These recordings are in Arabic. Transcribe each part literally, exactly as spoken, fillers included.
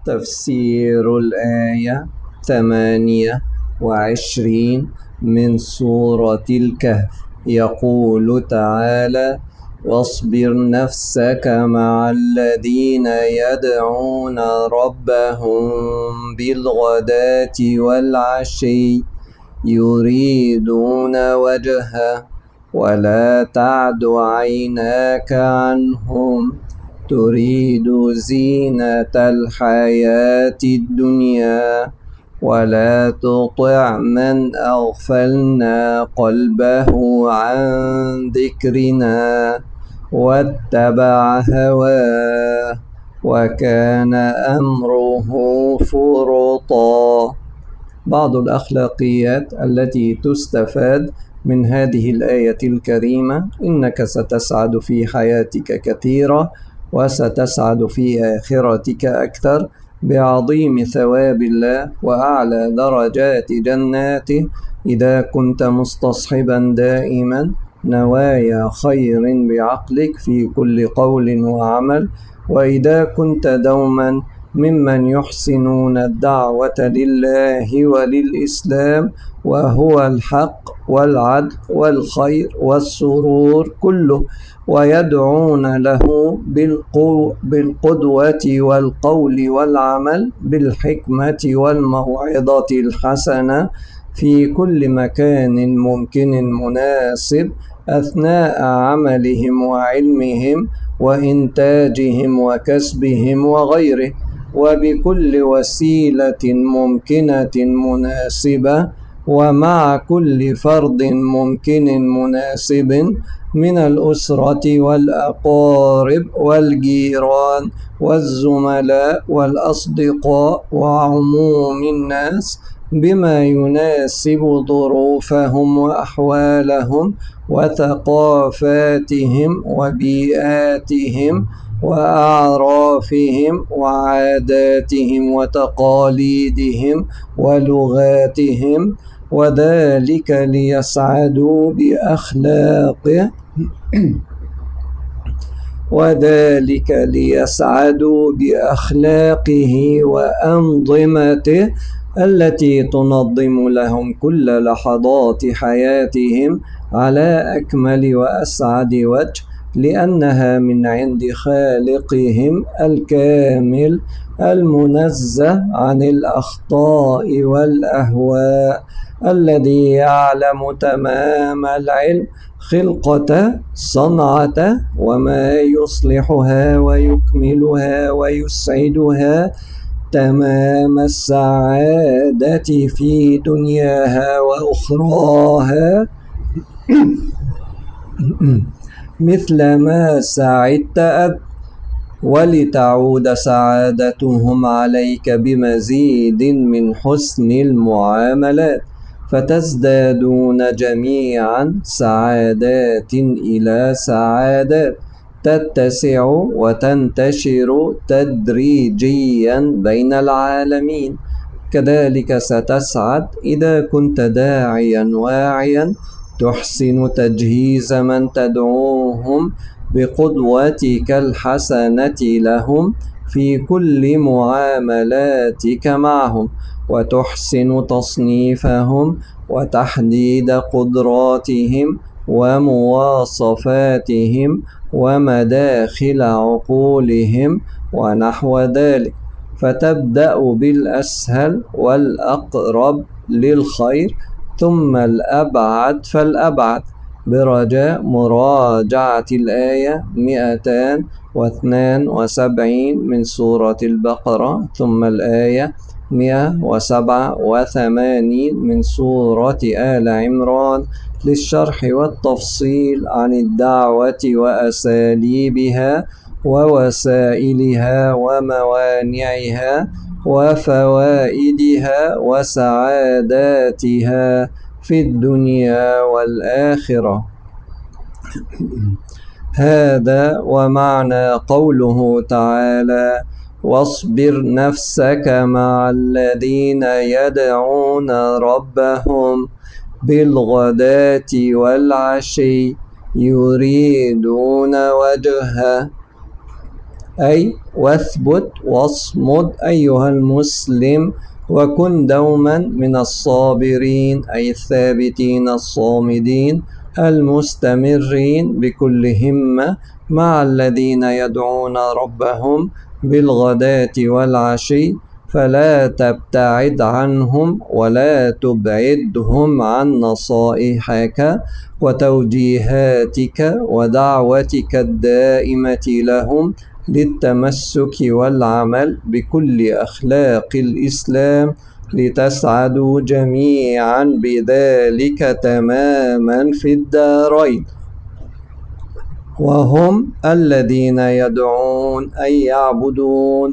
تفسير الآية ثمانية وعشرين من سورة الكهف. يقول تعالى: واصبر نفسك مع الذين يدعون ربهم بالغداة والعشي يريدون وجهه ولا تعد عيناك عنهم تريد زينة الحياة الدنيا ولا تطع من أغفلنا قلبه عن ذكرنا واتبع هواه وكان أمره فرطا. بعض الأخلاقيات التي تستفاد من هذه الآية الكريمة: إنك ستسعد في حياتك كثيرا وستسعد في آخرتك أكثر بعظيم ثواب الله وأعلى درجات جناته إذا كنت مستصحبا دائما نوايا خير بعقلك في كل قول وعمل، وإذا كنت دوما ممن يحسنون الدعوة لله وللإسلام وهو الحق والعدل والخير والسرور كله، ويدعون له بالقدوة والقول والعمل بالحكمة والموعظة الحسنة في كل مكان ممكن مناسب أثناء عملهم وعلمهم وإنتاجهم وكسبهم وغيره، وبكل وسيلة ممكنة مناسبة ومع كل فرد ممكن مناسب من الأسرة والأقارب والجيران والزملاء والأصدقاء وعموم الناس بما يناسب ظروفهم وأحوالهم وثقافاتهم وبيئاتهم وأعرافهم وعاداتهم وتقاليدهم ولغاتهم، وذلك ليسعدوا بأخلاقه وذلك ليسعدوا بأخلاقه وأنظمته التي تنظم لهم كل لحظات حياتهم على أكمل وأسعد وجه، لأنها من عند خالقهم الكامل المنزه عن الأخطاء والأهواء، الذي يعلم تمام العلم خلقته صنعته وما يصلحها ويكملها ويسعدها تمام السعادة في دنياها وأخراها مثل ما سعدت أنت، ولتعود سعادتهم عليك بمزيد من حسن المعاملات، فتزدادون جميعا سعادات إلى سعادات تتسع وتنتشر تدريجيا بين العالمين. كذلك ستسعد إذا كنت داعيا واعيا تحسن تجهيز من تدعوهم بقدوتك الحسنة لهم في كل معاملاتك معهم، وتحسن تصنيفهم وتحديد قدراتهم ومواصفاتهم ومداخل عقولهم ونحو ذلك، فتبدأ بالأسهل والأقرب للخير ثم الأبعد فالأبعد، برجاء مراجعة الآية مئتان واثنان وسبعين من سورة البقرة ثم الآية مئة وسبعة وثمانين من سورة آل عمران للشرح والتفصيل عن الدعوة وأساليبها ووسائلها وموانعها وفوائدها وسعاداتها في الدنيا والآخرة. هذا ومعنى قوله تعالى: واصبر نفسك مع الذين يدعون ربهم بالغداة والعشي يريدون وجهه. أي واثبت واصمد أيها المسلم، وكن دوما من الصابرين أي الثابتين الصامدين المستمرين بكل همة مع الذين يدعون ربهم بالغداة والعشي، فلا تبتعد عنهم ولا تبعدهم عن نصائحك وتوجيهاتك ودعوتك الدائمة لهم للتمسك والعمل بكل أخلاق الإسلام لتسعدوا جميعا بذلك تماما في الدارين. وهم الذين يدعون أي يعبدون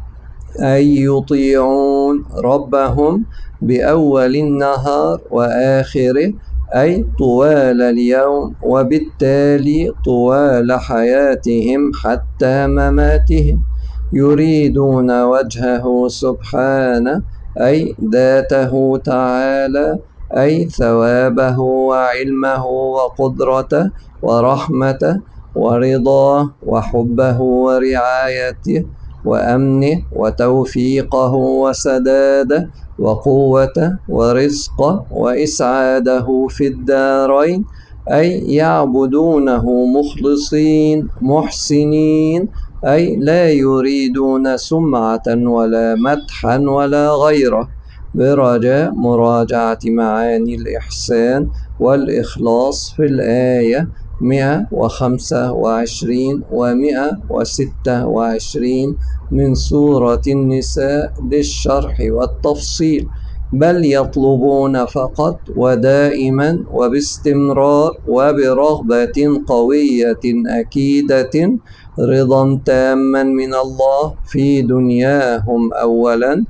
أي يطيعون ربهم بأول النهار وآخره، أي طوال اليوم، وبالتالي طوال حياتهم حتى مماتهم، يريدون وجهه سبحانه أي ذاته تعالى، أي ثوابه وعلمه وقدرته ورحمته ورضاه وحبه ورعايته وأمنه وتوفيقه وسداده وقوته ورزقه وإسعاده في الدارين، أي يعبدونه مخلصين محسنين، أي لا يريدون سمعة ولا مدحا ولا غيره، برجاء مراجعة معاني الإحسان والإخلاص في الآية مئة وخمسة وعشرين ومئة وستة وعشرين من سورة النساء للشرح والتفصيل، بل يطلبون فقط ودائما وباستمرار وبرغبة قوية أكيدة رضا تاما من الله في دنياهم أولا،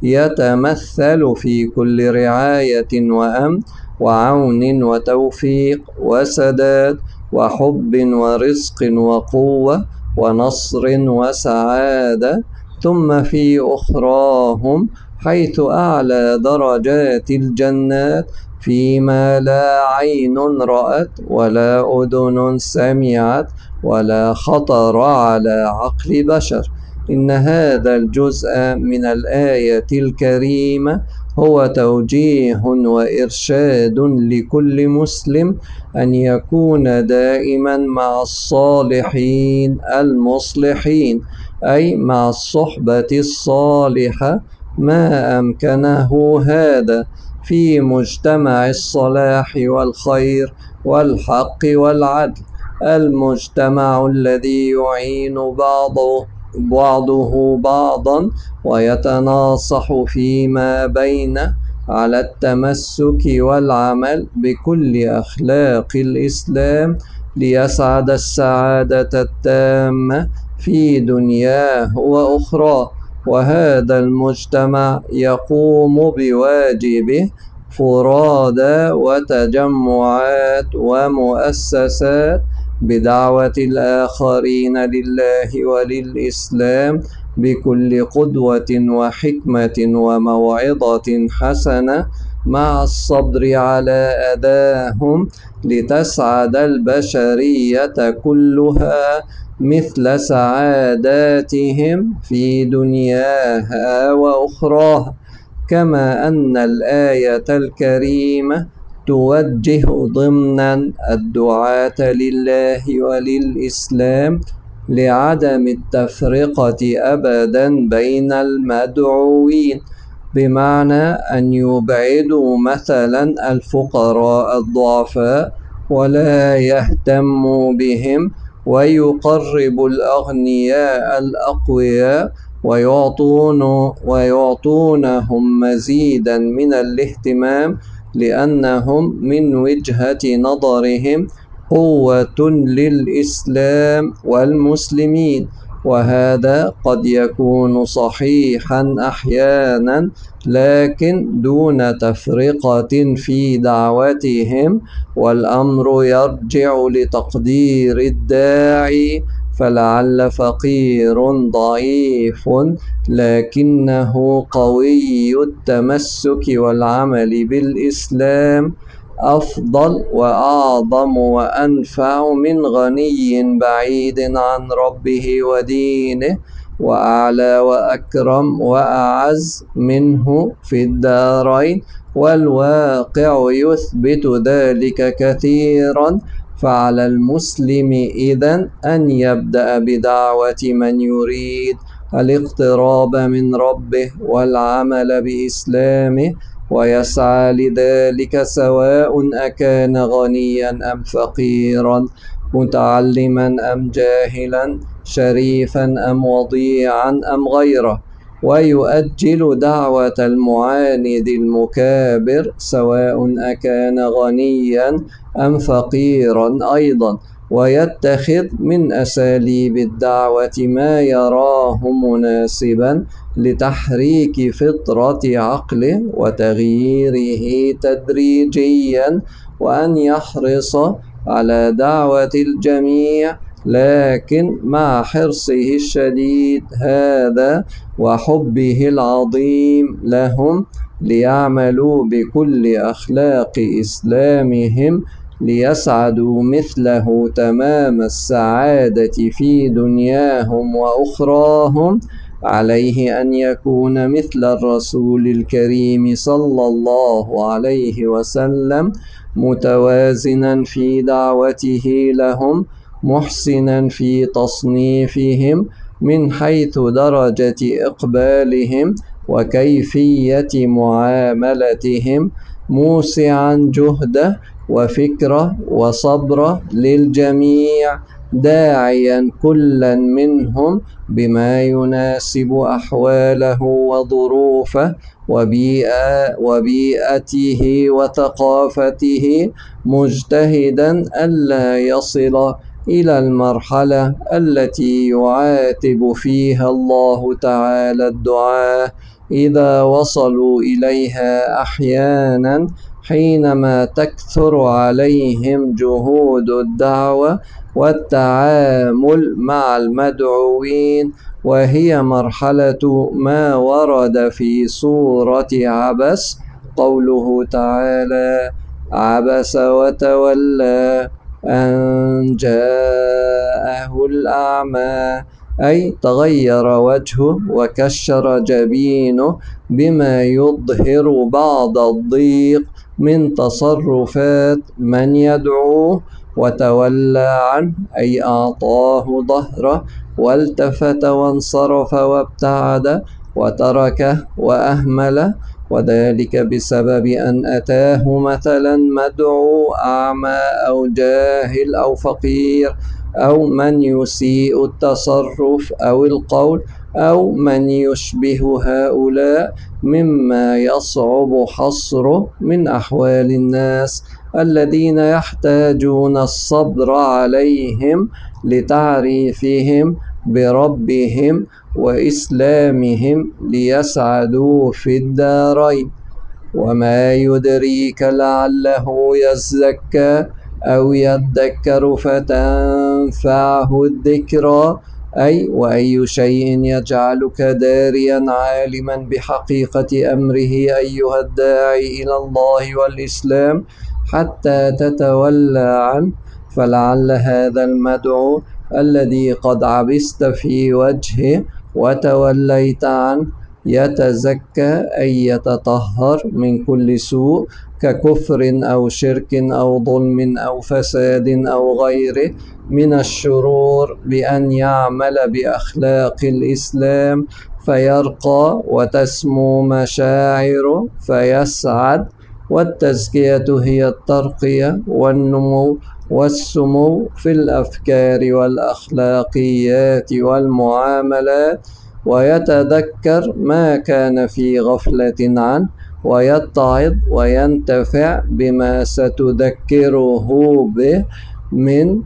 يتمثل في كل رعاية وأمن وعون وتوفيق وسداد وحب ورزق وقوة ونصر وسعادة، ثم في أخراهم حيث أعلى درجات الجنات فيما لا عين رأت ولا أذن سمعت ولا خطر على عقل بشر. إن هذا الجزء من الآية الكريمة هو توجيه وإرشاد لكل مسلم أن يكون دائما مع الصالحين المصلحين، أي مع الصحبة الصالحة ما أمكنه هذا في مجتمع الصلاح والخير والحق والعدل، المجتمع الذي يعين بعضه بعضه بعضا ويتناصح فيما بينه على التمسك والعمل بكل أخلاق الإسلام ليسعد السعادة التامة في دنياه وأخراه. وهذا المجتمع يقوم بواجبه فرادى وتجمعات ومؤسسات بدعوة الآخرين لله وللإسلام بكل قدوة وحكمة وموعظة حسنة مع الصبر على أذاهم لتسعد البشرية كلها مثل سعاداتهم في دنياها وأخراها. كما أن الآية الكريمة توجه ضمنا الدعاة لله وللإسلام لعدم التفرقة أبدا بين المدعوين، بمعنى أن يبعدوا مثلا الفقراء الضعفاء ولا يهتموا بهم، ويقربوا الأغنياء الأقوياء ويعطون ويعطونهم مزيدا من الاهتمام، لأنهم من وجهة نظرهم قوة للإسلام والمسلمين. وهذا قد يكون صحيحا أحيانا، لكن دون تفرقة في دعوتهم، والأمر يرجع لتقدير الداعي، فلعل فقير ضعيف لكنه قوي التمسك والعمل بالإسلام أفضل وأعظم وأنفع من غني بعيد عن ربه ودينه، وأعلى وأكرم وأعز منه في الدارين، والواقع يثبت ذلك كثيرا. فعلى المسلم إذن أن يبدأ بدعوة من يريد الاقتراب من ربه والعمل بإسلامه، ويسعى لذلك سواء أكان غنيا أم فقيرا، متعلما أم جاهلا، شريفا أم وضيعا أم غيره، ويؤجل دعوة المعاند المكابر سواء أكان غنيا أم فقيرا أيضا، ويتخذ من أساليب الدعوة ما يراه مناسبا لتحريك فطرة عقله وتغييره تدريجيا، وأن يحرص على دعوة الجميع، لكن مع حرصه الشديد هذا وحبه العظيم لهم ليعملوا بكل أخلاق إسلامهم ليسعدوا مثله تمام السعادة في دنياهم وأخراهم. عليه أن يكون مثل الرسول الكريم صلى الله عليه وسلم متوازنا في دعوته لهم، محسنا في تصنيفهم من حيث درجة إقبالهم وكيفية معاملتهم، موسعا جهده وفكره وصبره للجميع، داعيا كلا منهم بما يناسب أحواله وظروفه وبيئة وبيئته وثقافته، مجتهدا ألا يصل إلى المرحلة التي يعاتب فيها الله تعالى الدعاة إذا وصلوا إليها أحيانا، حينما تكثر عليهم جهود الدعوة والتعامل مع المدعوين، وهي مرحلة ما ورد في سورة عبس قوله تعالى: عبس وتولى أن جاءه الأعمى، أي تغير وجهه وكشر جبينه بما يظهر بعض الضيق من تصرفات من يدعوه، وتولى عنه أي أعطاه ظهره والتفت وانصرف وابتعد وتركه وأهمله، وذلك بسبب أن أتاه مثلا مدعو أعمى أو جاهل أو فقير، أو من يسيء التصرف أو القول، أو من يشبه هؤلاء مما يصعب حصره من أحوال الناس الذين يحتاجون الصبر عليهم لتعريفهم بربهم وإسلامهم ليسعدوا في الدارين. وما يدريك لعله يزكى أو يذكر فتنفعه الذكرى، أي وأي شيء يجعلك داريا عالما بحقيقة أمره أيها الداعي إلى الله والإسلام حتى تتولى عنه، فلعل هذا المدعو الذي قد عبست في وجهه وتوليت عنه يتزكى أي يتطهر من كل سوء ككفر أو شرك أو ظلم أو فساد أو غيره من الشرور، بأن يعمل بأخلاق الإسلام فيرقى وتسمو مشاعره فيسعد. والتزكية هي الترقية والنمو والسمو في الأفكار والأخلاقيات والمعاملات، ويتذكر ما كان في غفلة عنه، ويتعظ وينتفع بما ستذكره به من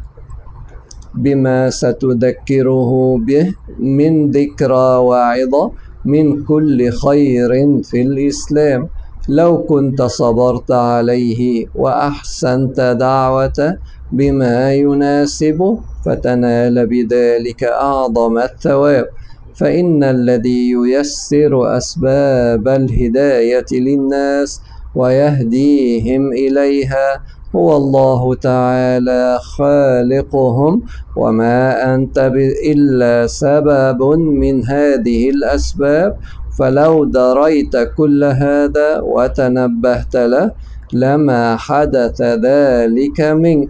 بما ستذكره به من ذكرى واعظة من كل خير في الإسلام. لو كنت صبرت عليه وأحسنت دعوته بما يناسبه فتنال بذلك أعظم الثواب، فإن الذي ييسر أسباب الهداية للناس ويهديهم إليها، هو الله تعالى خالقهم، وما أنت إلا سبب من هذه الأسباب. فلو دريت كل هذا وتنبهت له لما حدث ذلك منك.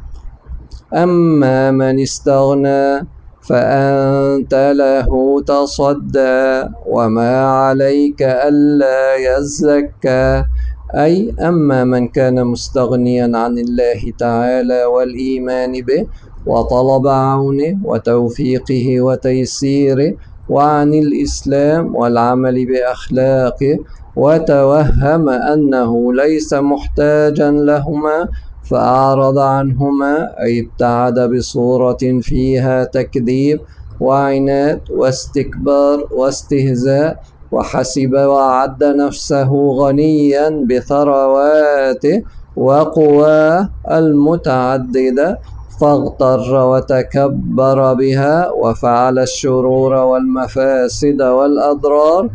أما من استغنى فأنت له تصدى وما عليك ألا يزكى. أي أما من كان مستغنيا عن الله تعالى والإيمان به وطلب عونه وتوفيقه وتيسيره، وعن الإسلام والعمل بأخلاقه، وتوهم أنه ليس محتاجا لهما فأعرض عنهما، أي ابتعد بصورة فيها تكذيب وعناد واستكبار واستهزاء، وحسب وعد نفسه غنيا بثرواته وقواه المتعددة، فاغتر وتكبر بها وفعل الشرور والمفاسد والأضرار،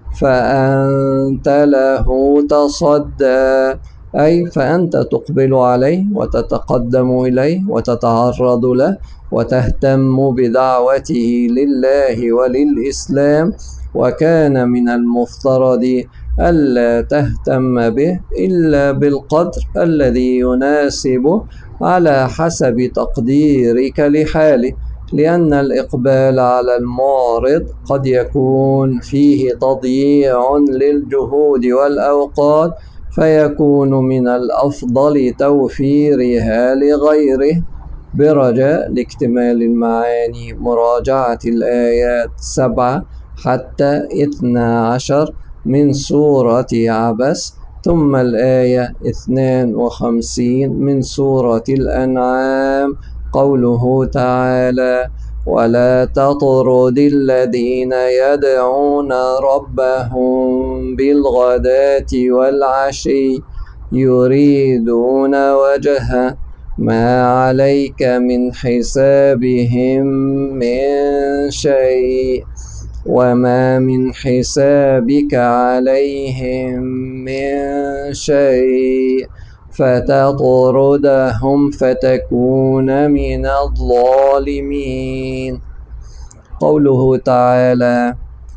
فأنت له تصدى. أي فأنت تقبل عليه وتتقدم إليه وتتعرض له وتهتم بدعوته لله وللإسلام، وكان من المفترض ألا تهتم به إلا بالقدر الذي يناسبه على حسب تقديرك لحاله، لأن الإقبال على المعرض قد يكون فيه تضييع للجهود والأوقات، فيكون من الأفضل توفيرها لغيره. برجاء لاكتمال المعاني مراجعة الآيات سبعة حتى اثنا عشر من سورة عبس، ثم الآية اثنان وخمسين من سورة الأنعام، قوله تعالى: ولا تطرد الذين يدعون ربهم بالغداة والعشي يريدون وجهه ما عليك من حسابهم من شيء وما من حسابك عليهم من شيء فتطردهم فتكون من الظالمين. قوله تعالى: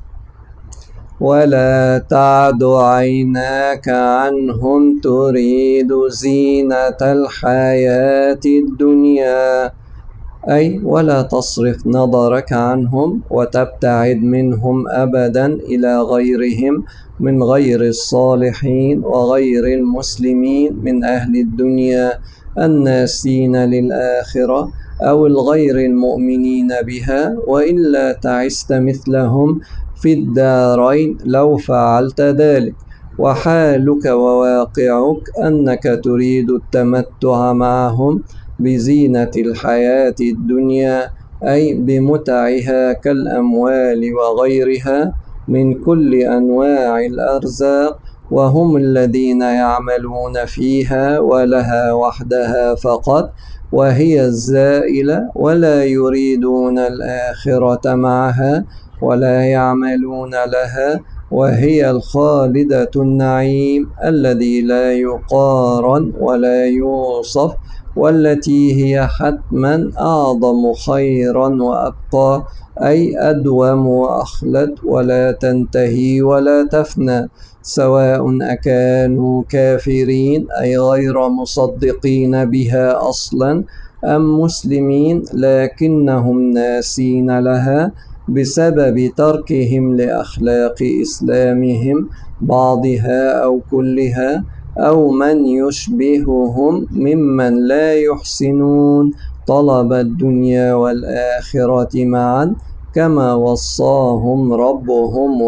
ولا تعد عيناك عنهم تريد زينة الحياة الدنيا، أي ولا تصرف نظرك عنهم وتبتعد منهم أبدا إلى غيرهم من غير الصالحين وغير المسلمين من أهل الدنيا الناسين للآخرة أو الغير المؤمنين بها، وإلا تعست مثلهم في الدارين لو فعلت ذلك. وحالك وواقعك أنك تريد التمتع معهم بزينة الحياة الدنيا، أي بمتعها كالأموال وغيرها من كل أنواع الأرزاق، وهم الذين يعملون فيها ولها وحدها فقط، وهي الزائلة، ولا يريدون الآخرة معها ولا يعملون لها، وهي الخالدة النعيم الذي لا يقارن ولا يوصف، والتي هي حتما أعظم خيرا وأبقى، أي أدوم وأخلد ولا تنتهي ولا تفنى، سواء أكانوا كافرين أي غير مصدقين بها أصلا أم مسلمين لكنهم ناسين لها بسبب تركهم لأخلاق إسلامهم بعضها أو كلها، أو من يشبههم ممن لا يحسنون طلب الدنيا والآخرة معا، كما وصاهم ربهم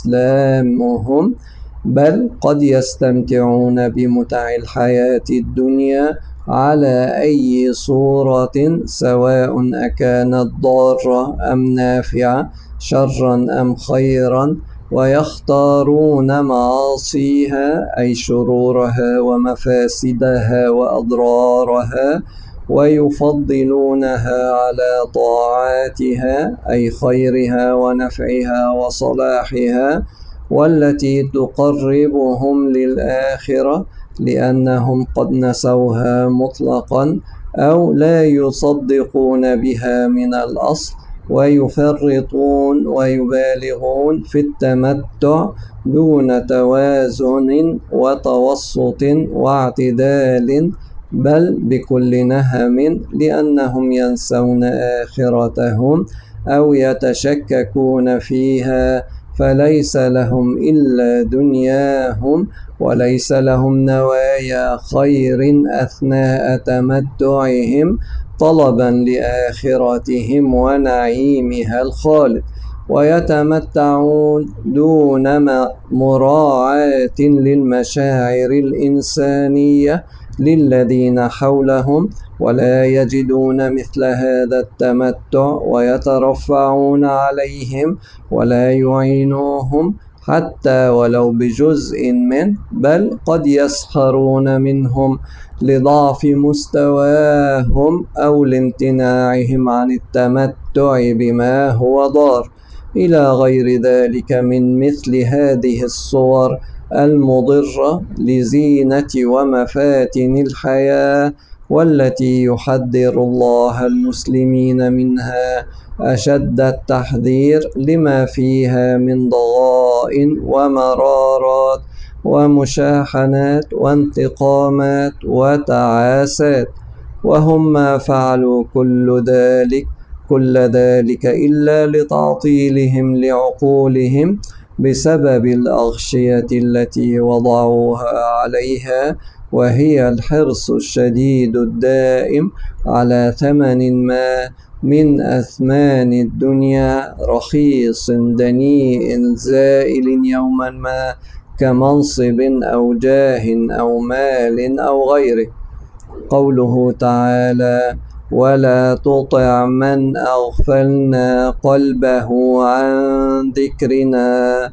وإسلامهم، بل قد يستمتعون بمتع الحياة الدنيا على أي صورة سواء أكانت ضارة أم نافعة، شرا أم خيرا، ويختارون معاصيها أي شرورها ومفاسدها وأضرارها، ويفضلونها على طاعاتها أي خيرها ونفعها وصلاحها، والتي تقربهم للآخرة لأنهم قد نسوها مطلقا أو لا يصدقون بها من الأصل، ويفرطون ويبالغون في التمتع دون توازن وتوسط واعتدال، بل بكل نهم، لأنهم ينسون آخرتهم أو يتشككون فيها، فليس لهم إلا دنياهم، وليس لهم نوايا خير أثناء تمتعهم طلبا لآخرتهم ونعيمها الخالد، ويتمتعون دون مراعاة للمشاعر الإنسانية للذين حولهم، ولا يجدون مثل هذا التمتع ويترفعون عليهم ولا يعينوهم حتى ولو بجزء منه، بل قد يسخرون منهم لضعف مستواهم أو لامتناعهم عن التمتع بما هو ضار، إلى غير ذلك من مثل هذه الصور المضرة لزينة ومفاتن الحياة، والتي يحذر الله المسلمين منها أشد التحذير لما فيها من ضغائن ومرارات ومشاحنات وانتقامات وتعاسات. وهم ما فعلوا كل ذلك كل ذلك إلا لتعطيلهم لعقولهم بسبب الأغشية التي وضعوها عليها، وهي الحرص الشديد الدائم على ثمن ما من أثمان الدنيا رخيص دنيء زائل يوما ما، كمنصب أو جاه أو مال أو غيره. قوله تعالى: ولا تطع من أغفلنا قلبه عن ذكرنا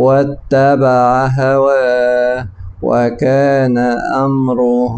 واتبع هواه وكان أمره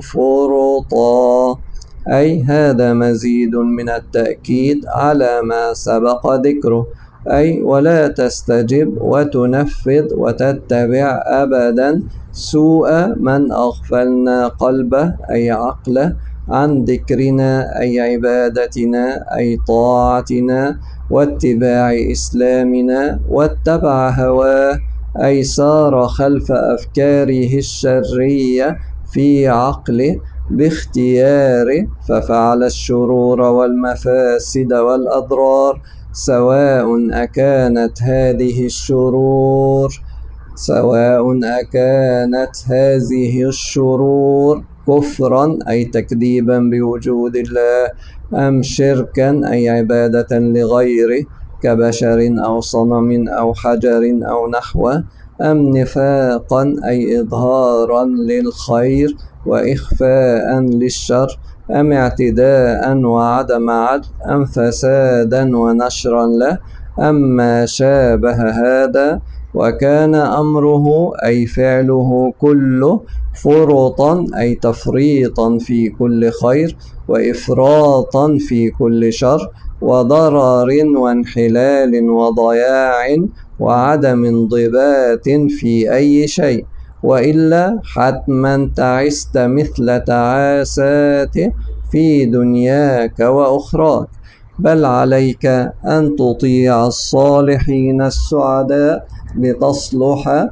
فرطا، أي هذا مزيد من التأكيد على ما سبق ذكره، أي ولا تستجب وتنفذ وتتبع أبدا سوء من أغفلنا قلبه أي عقله عن ذكرنا أي عبادتنا أي طاعتنا واتباع إسلامنا، واتبع هواه أي سار خلف أفكاره الشرية في عقله باختياره، ففعل الشرور والمفاسد والأضرار، سواء أكانت هذه الشرور سواء أكانت هذه الشرور كفرا أي تكذيبا بوجود الله، أم شركا أي عبادة لغيره كبشر أو صنم أو حجر أو نحوه، أم نفاقا أي إظهارا للخير وإخفاء للشر، أم اعتداء وعدم عدل، أم فسادا ونشرا له، أم ما شابه هذا. وكان أمره أي فعله كله فرطا أي تفريطا في كل خير وإفراطا في كل شر وضرر وانحلال وضياع وعدم انضباط في أي شيء، وإلا حتما تعست مثل تعاساته في دنياك وأخراك، بل عليك أن تطيع الصالحين السعداء لتصلح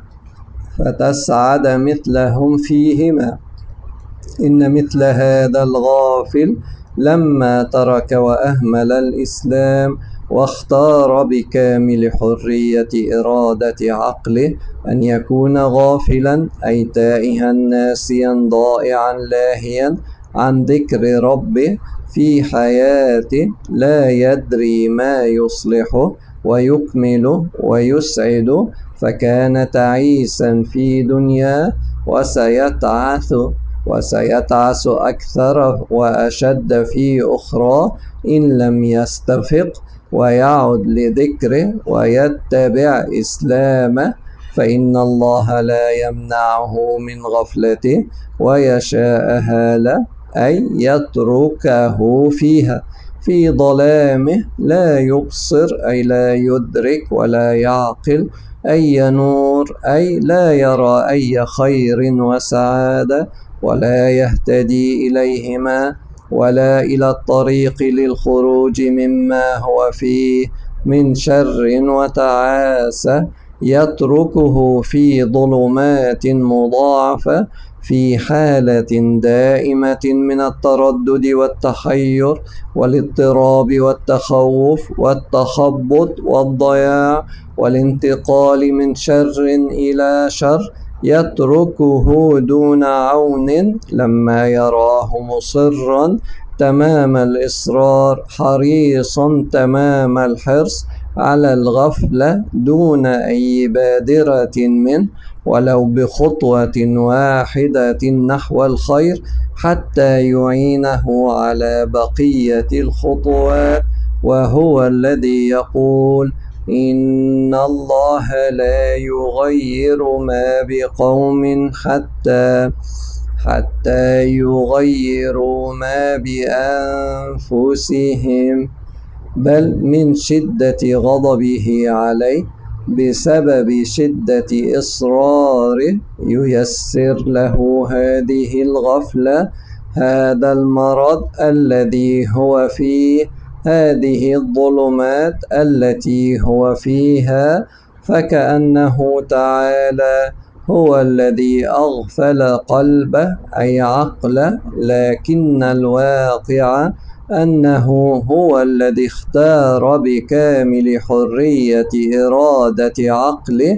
فتسعد مثلهم فيهما. إن مثل هذا الغافل لما ترك وأهمل الإسلام واختار بكامل حرية إرادة عقله أن يكون غافلا أي تائها ناسيا ضائعا لاهيا عن ذكر ربه في حياته، لا يدري ما يصلحه ويكمله ويسعده، فكان تعيسا في دنياه وسيتعث وسيتعس أكثر وأشد في أخرى إن لم يستفق ويعد لذكره ويتبع إسلامه، فإن الله لا يمنعه من غفلته ويشاءها له أي يتركه فيها، في ظلامه لا يبصر أي لا يدرك ولا يعقل أي نور أي لا يرى أي خير وسعادة ولا يهتدي إليهما ولا إلى الطريق للخروج مما هو فيه من شر وتعاسة، يتركه في ظلمات مضاعفة في حالة دائمة من التردد والتحير والاضطراب والتخوف والتخبط والضياع والانتقال من شر إلى شر، يتركه دون عون لما يراه مصرا تمام الإصرار حريصا تمام الحرص على الغفلة دون أي بادرة منه ولو بخطوة واحدة نحو الخير حتى يعينه على بقية الخطوات. وهو الذي يقول: إن الله لا يغير ما بقوم حتى حتى يغيروا ما بأنفسهم، بل من شدة غضبه عليه بسبب شدة إصراره ييسر له هذه الغفلة، هذا المرض الذي هو فيه، هذه الظلمات التي هو فيها. فكأنه تعالى هو الذي أغفل قلبه أي عقله، لكن الواقع أنه هو الذي اختار بكامل حرية إرادة عقله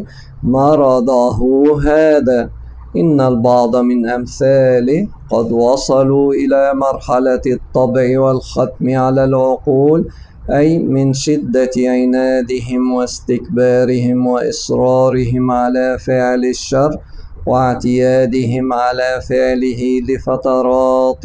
مرضه هذا. إن البعض من أمثاله قد وصلوا إلى مرحلة الطبع والختم على العقول، أي من شدة عنادهم واستكبارهم وإصرارهم على فعل الشر واعتيادهم على فعله لفترات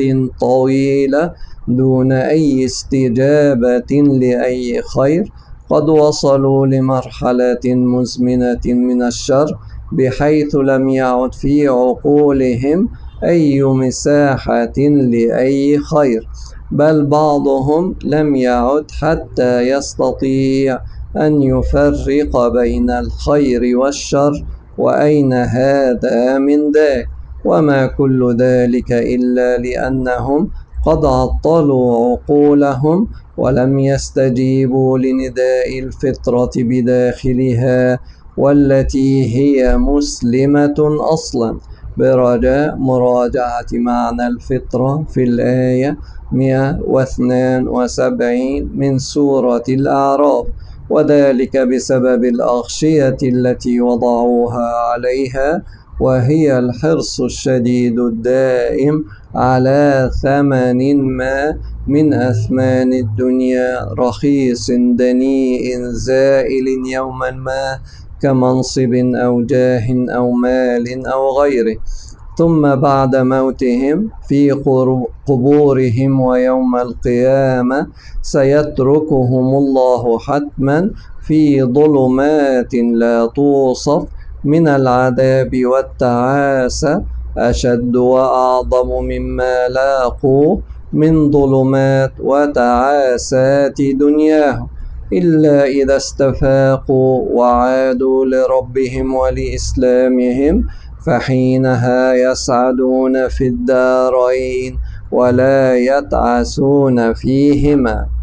طويلة دون أي استجابة لأي خير، قد وصلوا لمرحلة مزمنة من الشر بحيث لم يعد في عقولهم أي مساحة لأي خير، بل بعضهم لم يعد حتى يستطيع أن يفرق بين الخير والشر، وأين هذا من ذاك؟ وما كل ذلك إلا لأنهم قد عطلوا عقولهم ولم يستجيبوا لنداء الفطرة بداخلها والتي هي مسلمة أصلا. برجاء مراجعة معنى الفطرة في الآية مئة واثنين وسبعين من سورة الأعراف، وذلك بسبب الأغشية التي وضعوها عليها، وهي الحرص الشديد الدائم على ثمن ما من أثمان الدنيا رخيص دنيء زائل يوما ما كمنصب أو جاه أو مال أو غيره، ثم بعد موتهم في قبورهم ويوم القيامة سيتركهم الله حتما في ظلمات لا توصف من العذاب والتعاسة أشد وأعظم مما لاقوا من ظلمات وتعاسات دنياهم، إلا إذا استفاقوا وعادوا لربهم ولإسلامهم، فحينها يسعدون في الدارين ولا يتعسون فيهما.